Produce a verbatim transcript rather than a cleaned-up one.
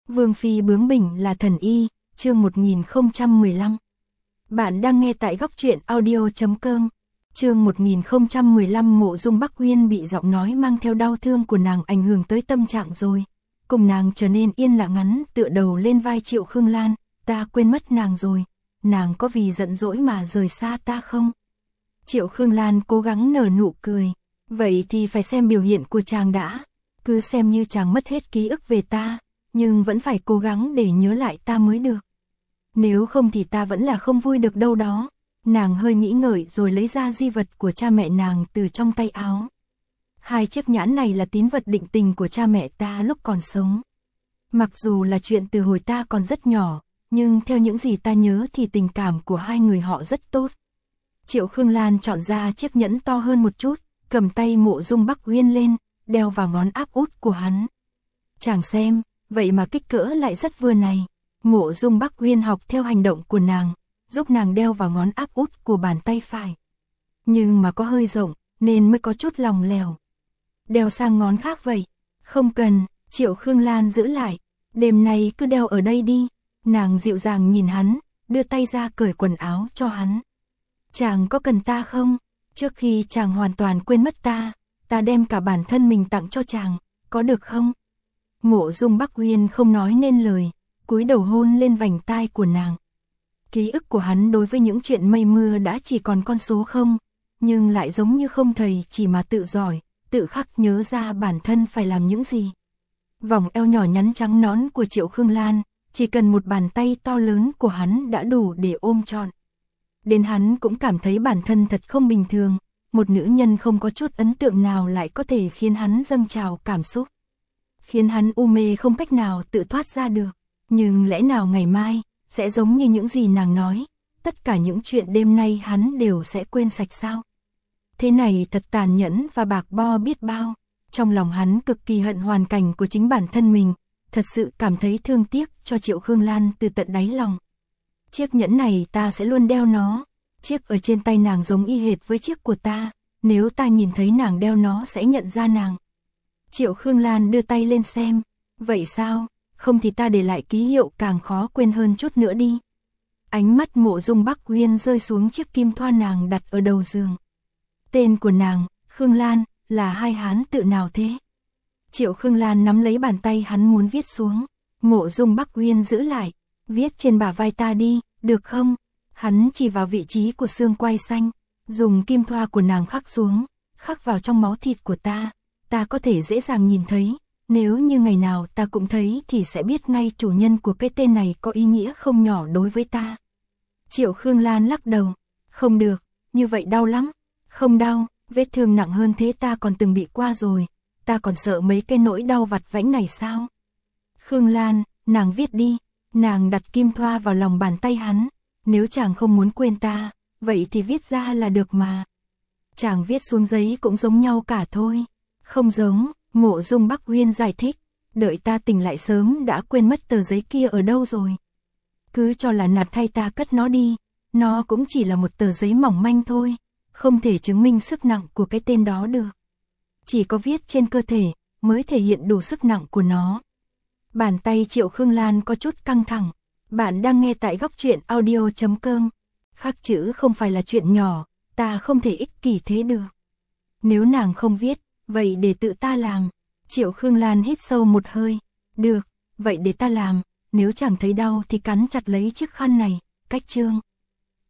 Vương phi bướng bỉnh là thần y, chương một nghìn không trăm mười lăm. Bạn đang nghe tại góc truyện audio chấm com. Chương một nghìn không trăm mười lăm. Mộ Dung Bắc Uyên bị giọng nói mang theo đau thương của nàng ảnh hưởng tới tâm trạng rồi. Cùng nàng trở nên yên lặng ngắn, tựa đầu lên vai Triệu Khương Lan. Ta quên mất nàng rồi. Nàng có vì giận dỗi mà rời xa ta không? Triệu Khương Lan cố gắng nở nụ cười. Vậy thì phải xem biểu hiện của chàng đã. Cứ xem như chàng mất hết ký ức về ta, nhưng vẫn phải cố gắng để nhớ lại ta mới được. Nếu không thì ta vẫn là không vui được đâu đó. Nàng hơi nghĩ ngợi rồi lấy ra di vật của cha mẹ nàng từ trong tay áo. Hai chiếc nhẫn này là tín vật định tình của cha mẹ ta lúc còn sống. Mặc dù là chuyện từ hồi ta còn rất nhỏ, nhưng theo những gì ta nhớ thì tình cảm của hai người họ rất tốt. Triệu Khương Lan chọn ra chiếc nhẫn to hơn một chút, cầm tay Mộ Dung Bắc Uyên lên, đeo vào ngón áp út của hắn. Chàng xem, vậy mà kích cỡ lại rất vừa này. Mộ Dung Bắc Uyên học theo hành động của nàng, giúp nàng đeo vào ngón áp út của bàn tay phải. Nhưng mà có hơi rộng, nên mới có chút lòng lèo. Đeo sang ngón khác vậy. Không cần, Triệu Khương Lan giữ lại. Đêm nay cứ đeo ở đây đi. Nàng dịu dàng nhìn hắn, đưa tay ra cởi quần áo cho hắn. Chàng có cần ta không? Trước khi chàng hoàn toàn quên mất ta, ta đem cả bản thân mình tặng cho chàng, có được không? Mộ Dung Bắc Uyên không nói nên lời, cúi đầu hôn lên vành tai của nàng. Ký ức của hắn đối với những chuyện mây mưa đã chỉ còn con số không, nhưng lại giống như không thầy chỉ mà tự giỏi, tự khắc nhớ ra bản thân phải làm những gì. Vòng eo nhỏ nhắn trắng nõn của Triệu Khương Lan, chỉ cần một bàn tay to lớn của hắn đã đủ để ôm trọn. Đến hắn cũng cảm thấy bản thân thật không bình thường, một nữ nhân không có chút ấn tượng nào lại có thể khiến hắn dâng trào cảm xúc. Khiến hắn u mê không cách nào tự thoát ra được. Nhưng lẽ nào ngày mai, sẽ giống như những gì nàng nói, tất cả những chuyện đêm nay hắn đều sẽ quên sạch sao? Thế này thật tàn nhẫn và bạc bo biết bao. Trong lòng hắn cực kỳ hận hoàn cảnh của chính bản thân mình, thật sự cảm thấy thương tiếc cho Triệu Khương Lan từ tận đáy lòng. Chiếc nhẫn này ta sẽ luôn đeo nó. Chiếc ở trên tay nàng giống y hệt với chiếc của ta, nếu ta nhìn thấy nàng đeo nó sẽ nhận ra nàng. Triệu Khương Lan đưa tay lên xem. Vậy sao? Không thì ta để lại ký hiệu càng khó quên hơn chút nữa đi. Ánh mắt Mộ Dung Bắc Uyên rơi xuống chiếc kim thoa nàng đặt ở đầu giường. Tên của nàng, Khương Lan, là hai hán tự nào thế? Triệu Khương Lan nắm lấy bàn tay hắn muốn viết xuống. Mộ Dung Bắc Uyên giữ lại. Viết trên bả vai ta đi, được không? Hắn chỉ vào vị trí của xương quai xanh, dùng kim thoa của nàng khắc xuống, khắc vào trong máu thịt của ta. Ta có thể dễ dàng nhìn thấy. Nếu như ngày nào ta cũng thấy thì sẽ biết ngay chủ nhân của cái tên này có ý nghĩa không nhỏ đối với ta. Triệu Khương Lan lắc đầu. Không được, như vậy đau lắm. Không đau, vết thương nặng hơn thế ta còn từng bị qua rồi. Ta còn sợ mấy cái nỗi đau vặt vãnh này sao? Khương Lan, nàng viết đi. Nàng đặt kim thoa vào lòng bàn tay hắn. Nếu chàng không muốn quên ta, vậy thì viết ra là được mà. Chàng viết xuống giấy cũng giống nhau cả thôi. Không giống. Mộ Dung Bắc Uyên giải thích, đợi ta tỉnh lại sớm đã quên mất tờ giấy kia ở đâu rồi. Cứ cho là nạt thay ta cất nó đi, nó cũng chỉ là một tờ giấy mỏng manh thôi, không thể chứng minh sức nặng của cái tên đó được. Chỉ có viết trên cơ thể mới thể hiện đủ sức nặng của nó. Bàn tay Triệu Khương Lan có chút căng thẳng. Bạn đang nghe tại góc truyện audio chấm com. Khắc chữ không phải là chuyện nhỏ, ta không thể ích kỷ thế được. Nếu nàng không viết, vậy để tự ta làm. Triệu Khương Lan hít sâu một hơi. Được, vậy để ta làm. Nếu chẳng thấy đau thì cắn chặt lấy chiếc khăn này. Cách chương.